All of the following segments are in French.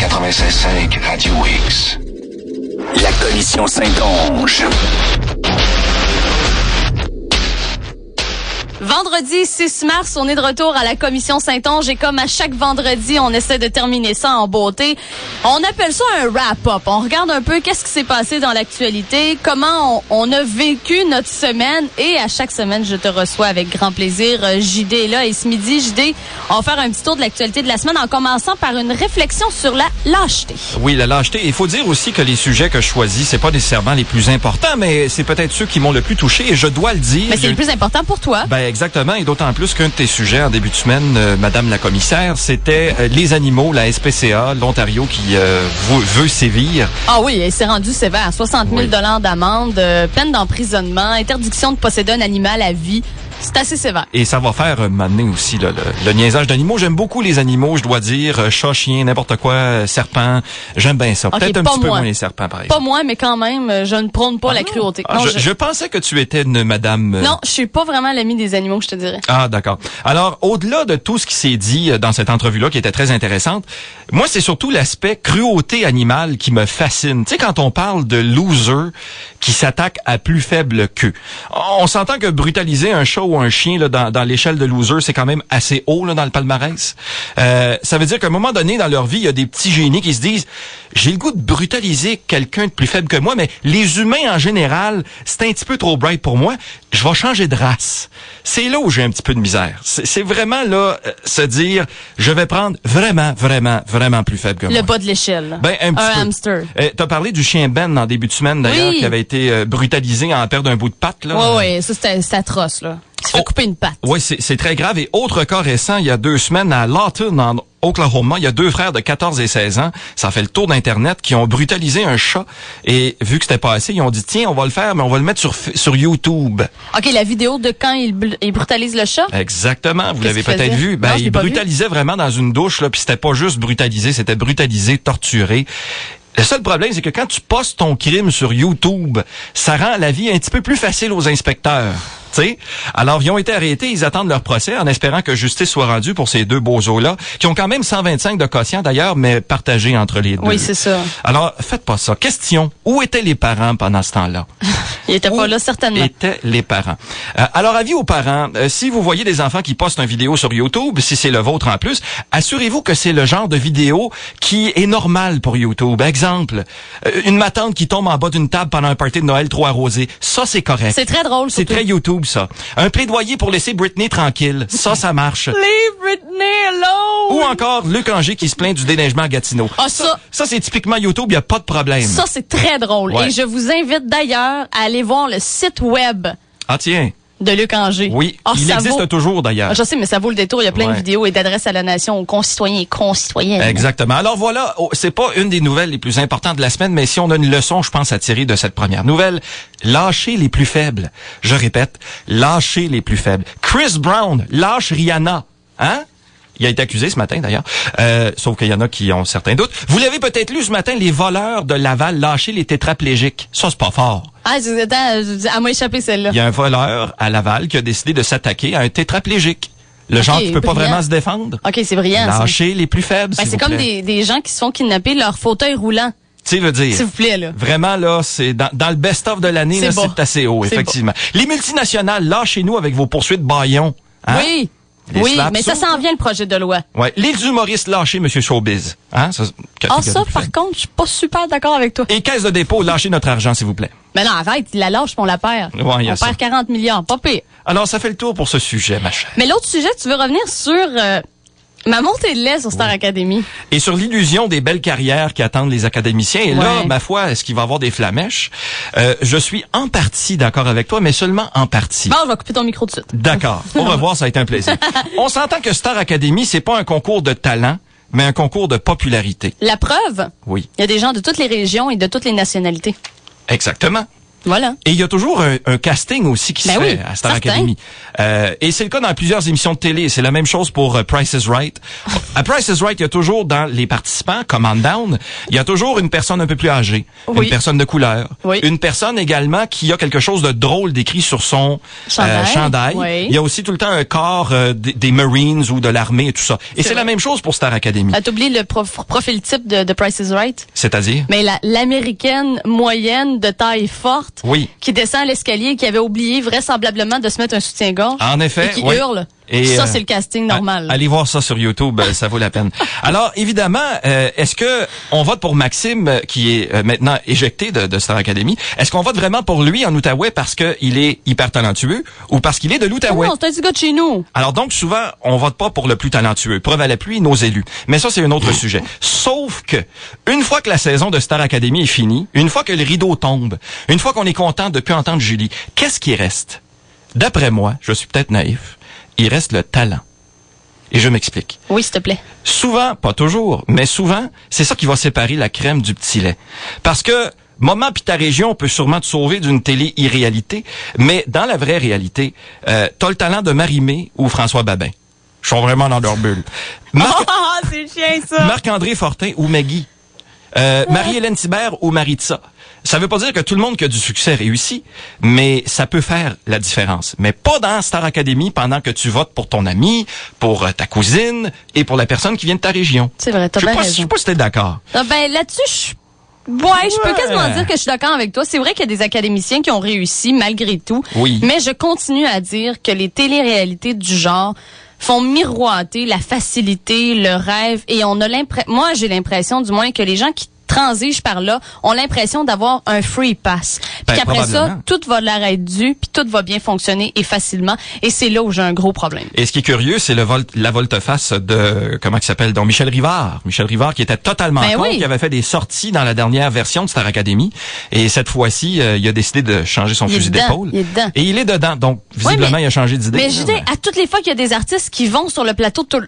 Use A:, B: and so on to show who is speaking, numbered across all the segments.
A: 96.5 Radio X.
B: La commission Saint-Onge.
C: Vendredi 6 mars, on est de retour à la commission Saint-Onge et comme à chaque vendredi, on essaie de terminer ça en beauté. On appelle ça un wrap-up. On regarde un peu qu'est-ce qui s'est passé dans l'actualité, comment on a vécu notre semaine et à chaque semaine, je te reçois avec grand plaisir. JD est là et ce midi, JD, on va faire un petit tour de l'actualité de la semaine en commençant par une réflexion sur la lâcheté.
D: Oui, la lâcheté. Il faut dire aussi que les sujets que je choisis, c'est pas nécessairement les plus importants, mais c'est peut-être ceux qui m'ont le plus touché et je dois le dire.
C: Mais c'est le plus important pour toi.
D: Ben exactement, et d'autant plus qu'un de tes sujets en début de semaine, Madame la commissaire, c'était les animaux, la SPCA, l'Ontario qui veut sévir.
C: Ah oui, et c'est rendu sévère. 60 000 d'amende, peine d'emprisonnement, interdiction de posséder un animal à vie. C'est assez sévère.
D: Et ça va faire m'amener aussi le niaisage d'animaux. J'aime beaucoup les animaux, je dois dire. Chat, chien, n'importe quoi, serpent. J'aime bien ça. Peut-être un petit peu moins les serpents, par exemple.
C: Pas moi, mais quand même, je ne prône pas la cruauté.
D: Non, je pensais que tu étais une madame...
C: Non, je suis pas vraiment l'amie des animaux, je te dirais.
D: Ah, d'accord. Alors, au-delà de tout ce qui s'est dit dans cette entrevue-là, qui était très intéressante, moi, c'est surtout l'aspect cruauté animale qui me fascine. Tu sais, quand on parle de loser qui s'attaque à plus faible qu'eux. On s'entend que brutaliser un chat ou un chien là, dans l'échelle de loser, c'est quand même assez haut là, dans le palmarès. Ça veut dire qu'à un moment donné, dans leur vie, il y a des petits génies qui se disent « J'ai le goût de brutaliser quelqu'un de plus faible que moi, mais les humains en général, c'est un petit peu trop bright pour moi. Je vais changer de race. » C'est là où j'ai un petit peu de misère. C'est vraiment là, se dire « Je vais prendre vraiment plus faible que moi. »
C: Le bas de l'échelle.
D: Ben, un petit peu.
C: Hamster.
D: T'as parlé du chien Ben en début de semaine, d'ailleurs, qui avait été brutalisé en perdre un bout de patte. Là.
C: Oui, ça c'était atroce. Là. Il se fait couper une patte.
D: Oui, c'est très grave. Et autre cas récent, il y a 2 semaines, à Lawton, en Oklahoma, il y a 2 frères de 14 et 16 ans, ça fait le tour d'Internet, qui ont brutalisé un chat. Et vu que c'était pas assez, ils ont dit, tiens, on va le faire, mais on va le mettre sur YouTube.
C: OK, la vidéo de quand il brutalise le chat?
D: Exactement, vous l'avez peut-être vu. Ben, il brutalisait vraiment dans une douche, là, puis c'était pas juste brutalisé, c'était brutalisé, torturé. Le seul problème, c'est que quand tu postes ton crime sur YouTube, ça rend la vie un petit peu plus facile aux inspecteurs. T'sais? Alors, ils ont été arrêtés, ils attendent leur procès en espérant que justice soit rendue pour ces 2 bozos-là, qui ont quand même 125 de quotient d'ailleurs, mais partagés entre les 2.
C: Oui, c'est ça.
D: Alors, faites pas ça. Question, où étaient les parents pendant ce temps-là?
C: Ils étaient pas là, certainement.
D: Où étaient les parents? Alors, avis aux parents, si vous voyez des enfants qui postent une vidéo sur YouTube, si c'est le vôtre en plus, assurez-vous que c'est le genre de vidéo qui est normal pour YouTube. Exemple, une matante qui tombe en bas d'une table pendant un party de Noël trop arrosé. Ça, c'est correct.
C: C'est très drôle,
D: c'est très YouTube. Ça. Un plaidoyer pour laisser Britney tranquille. Ça marche.
C: Leave Britney alone!
D: Ou encore Luc Angers qui se plaint du déneigement à Gatineau.
C: Ah, ça
D: c'est typiquement YouTube, il n'y a pas de problème.
C: Ça, c'est très drôle.
D: Ouais.
C: Et je vous invite d'ailleurs à aller voir le site web.
D: Ah, tiens.
C: De Luc Angers.
D: Oui, il existe toujours d'ailleurs.
C: Je sais, mais ça vaut le détour. Il y a plein de vidéos et d'adresses à la nation aux concitoyens et concitoyennes.
D: Exactement. Alors voilà, c'est pas une des nouvelles les plus importantes de la semaine, mais si on a une leçon, je pense, à tirer de cette première nouvelle, lâchez les plus faibles. Je répète, lâchez les plus faibles. Chris Brown lâche Rihanna. Hein? Il a été accusé ce matin, d'ailleurs. Sauf qu'il y en a qui ont certains doutes. Vous l'avez peut-être lu ce matin, les voleurs de Laval lâcher les tétraplégiques. Ça, c'est pas fort.
C: Ah, à moi échappé celle-là.
D: Il y a un voleur à Laval qui a décidé de s'attaquer à un tétraplégique. Le genre qui peut pas vraiment se défendre.
C: OK, c'est brillant.
D: Lâcher les plus faibles,
C: c'est comme des gens qui se font kidnapper leur fauteuil roulant.
D: Tu sais, veut dire.
C: S'il vous plaît, là.
D: Vraiment, là, c'est dans le best-of de l'année, là, c'est assez haut, effectivement. Les multinationales, lâchez-nous avec vos poursuites baillons. Hein?
C: Oui. Mais ça s'en vient, le projet de loi.
D: Ouais. Les humoristes, lâchez Monsieur Showbiz. Hein? Ça,
C: par contre, je suis pas super d'accord avec toi.
D: Et Caisse de dépôt, lâchez notre argent, s'il vous plaît.
C: Mais non, arrête, il la lâche, puis on la perd.
D: Ouais,
C: on perd 40 milliards, pas pire.
D: Alors, ça fait le tour pour ce sujet, ma chère.
C: Mais l'autre sujet, tu veux revenir sur ma montée de lait sur Star Academy.
D: Et sur l'illusion des belles carrières qui attendent les académiciens. Et là, ma foi, est-ce qu'il va y avoir des flamèches? Je suis en partie d'accord avec toi, mais seulement en partie.
C: Bon, je vais couper ton micro tout de suite.
D: D'accord. Au revoir, ça a été un plaisir. On s'entend que Star Academy, c'est pas un concours de talent, mais un concours de popularité.
C: La preuve?
D: Oui.
C: Il y a des gens de toutes les régions et de toutes les nationalités.
D: Exactement.
C: Voilà.
D: Et il y a toujours un casting aussi qui se
C: Ben
D: fait
C: oui,
D: à Star
C: certain.
D: Academy. Et c'est le cas dans plusieurs émissions de télé. C'est la même chose pour Price is Right. À Price is Right, il y a toujours dans les participants, Command Down, il y a toujours une personne un peu plus âgée,
C: Oui.
D: une personne de couleur,
C: Oui.
D: une personne également qui a quelque chose de drôle décrit sur son chandail.
C: Oui.
D: Il y a aussi tout le temps un corps des Marines ou de l'armée et tout ça. Et c'est la même chose pour Star Academy.
C: T'as oublié le profil type de Price is Right?
D: C'est-à-dire?
C: Mais l'américaine moyenne de taille forte
D: Oui.
C: qui descend l'escalier et qui avait oublié vraisemblablement de se mettre un soutien-gorge
D: En effet,
C: et qui
D: oui.
C: hurle.
D: Et,
C: ça, c'est le casting normal.
D: Allez voir ça sur YouTube, ça vaut la peine. Alors, évidemment, est-ce que on vote pour Maxime, qui est maintenant éjecté de Star Academy? Est-ce qu'on vote vraiment pour lui en Outaouais parce qu'il est hyper talentueux ou parce qu'il est de l'Outaouais?
C: Non, c'est un petit gars de chez nous.
D: Alors donc, souvent, on vote pas pour le plus talentueux. Preuve à l'appui, nos élus. Mais ça, c'est un autre sujet. Sauf que, une fois que la saison de Star Academy est finie, une fois que le rideau tombe, une fois qu'on est content de plus entendre Julie, qu'est-ce qui reste? D'après moi, je suis peut-être naïf, il reste le talent. Et je m'explique.
C: Oui, s'il te plaît.
D: Souvent, pas toujours, mais souvent, c'est ça qui va séparer la crème du petit lait. Parce que, Moment pis ta région peut sûrement te sauver d'une télé-irréalité, mais dans la vraie réalité, t'as le talent de Marie-Mé ou François Babin. Ils sont vraiment dans leur bulle.
C: C'est chien, ça.
D: Marc-André Fortin ou Maggie. Marie-Hélène Thibert ou Maritza. Ça veut pas dire que tout le monde qui a du succès réussit, mais ça peut faire la différence. Mais pas dans Star Academy pendant que tu votes pour ton ami, pour ta cousine et pour la personne qui vient de ta région.
C: C'est vrai, t'as
D: Je
C: bien
D: sais
C: raison.
D: pas si t'es d'accord.
C: Ah, ben, là-dessus, je peux quasiment dire que je suis d'accord avec toi. C'est vrai qu'il y a des académiciens qui ont réussi malgré tout.
D: Oui.
C: Mais je continue à dire que les téléréalités du genre font miroiter la facilité, le rêve, et on a moi, j'ai l'impression, du moins, que les gens qui transigent par là ont l'impression d'avoir un free pass. Puis
D: Ben,
C: qu'après ça,
D: probablement.
C: tout va leur être dû, puis tout va bien fonctionner et facilement. Et c'est là où j'ai un gros problème.
D: Et ce qui est curieux, c'est la volte-face de, comment il s'appelle, donc Michel Rivard. Michel Rivard qui était totalement
C: Ben
D: contre,
C: oui.
D: qui avait fait des sorties dans la dernière version de Star Academy. Et cette fois-ci, il a décidé de changer son
C: Il est
D: fusil
C: dedans,
D: d'épaule.
C: il est dedans.
D: Et il est dedans. Donc, visiblement,
C: mais-
D: il a changé d'idée.
C: Mais
D: là,
C: je dis, à toutes les fois qu'il y a des artistes qui vont sur le plateau tout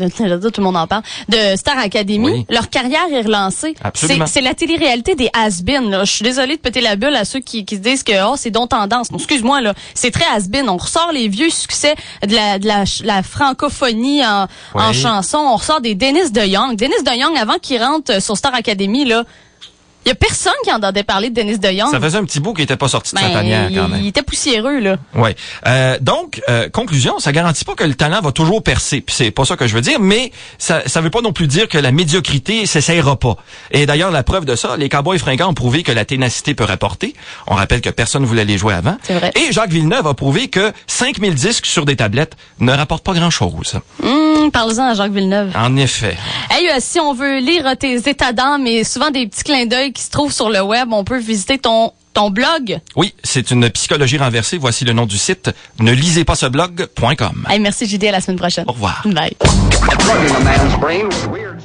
C: le monde en parle, de Star Academy,
D: Oui.
C: leur carrière est relancée.
D: Absolument.
C: C'est la télé-réalité des has-been, là. Je suis désolée de péter la bulle à ceux qui se disent que oh, c'est donc tendance. Non, excuse-moi, là. C'est très has-been. On ressort les vieux succès de la francophonie en
D: Oui.
C: chanson. On ressort des Dennis DeYoung. Dennis DeYoung, avant qu'il rentre sur Star Academy, là, il y a personne qui entendait parler de Dennis DeYoung.
D: Ça faisait un petit bout qui était pas sorti de sa
C: Ben,
D: tanière, quand
C: il
D: même.
C: était poussiéreux, là.
D: Ouais. Donc, conclusion, ça garantit pas que le talent va toujours percer. Puis c'est pas ça que je veux dire, mais ça veut pas non plus dire que la médiocrité s'essayera pas. Et d'ailleurs, la preuve de ça, les Cowboys fringants ont prouvé que la ténacité peut rapporter. On rappelle que personne voulait les jouer avant.
C: C'est vrai.
D: Et Jacques Villeneuve a prouvé que 5000 disques sur des tablettes ne rapportent pas grand-chose.
C: Parle-en à Jacques Villeneuve.
D: En effet.
C: Hey, si on veut lire tes états d'âme et souvent des petits clins d'œil qui se trouvent sur le web, on peut visiter ton blog.
D: Oui, c'est une psychologie renversée. Voici le nom du site. Ne lisez pas ce blog.com.
C: Hey, merci JD, à la semaine prochaine.
D: Au revoir.
C: Bye.
A: Plugging a man's brain with weird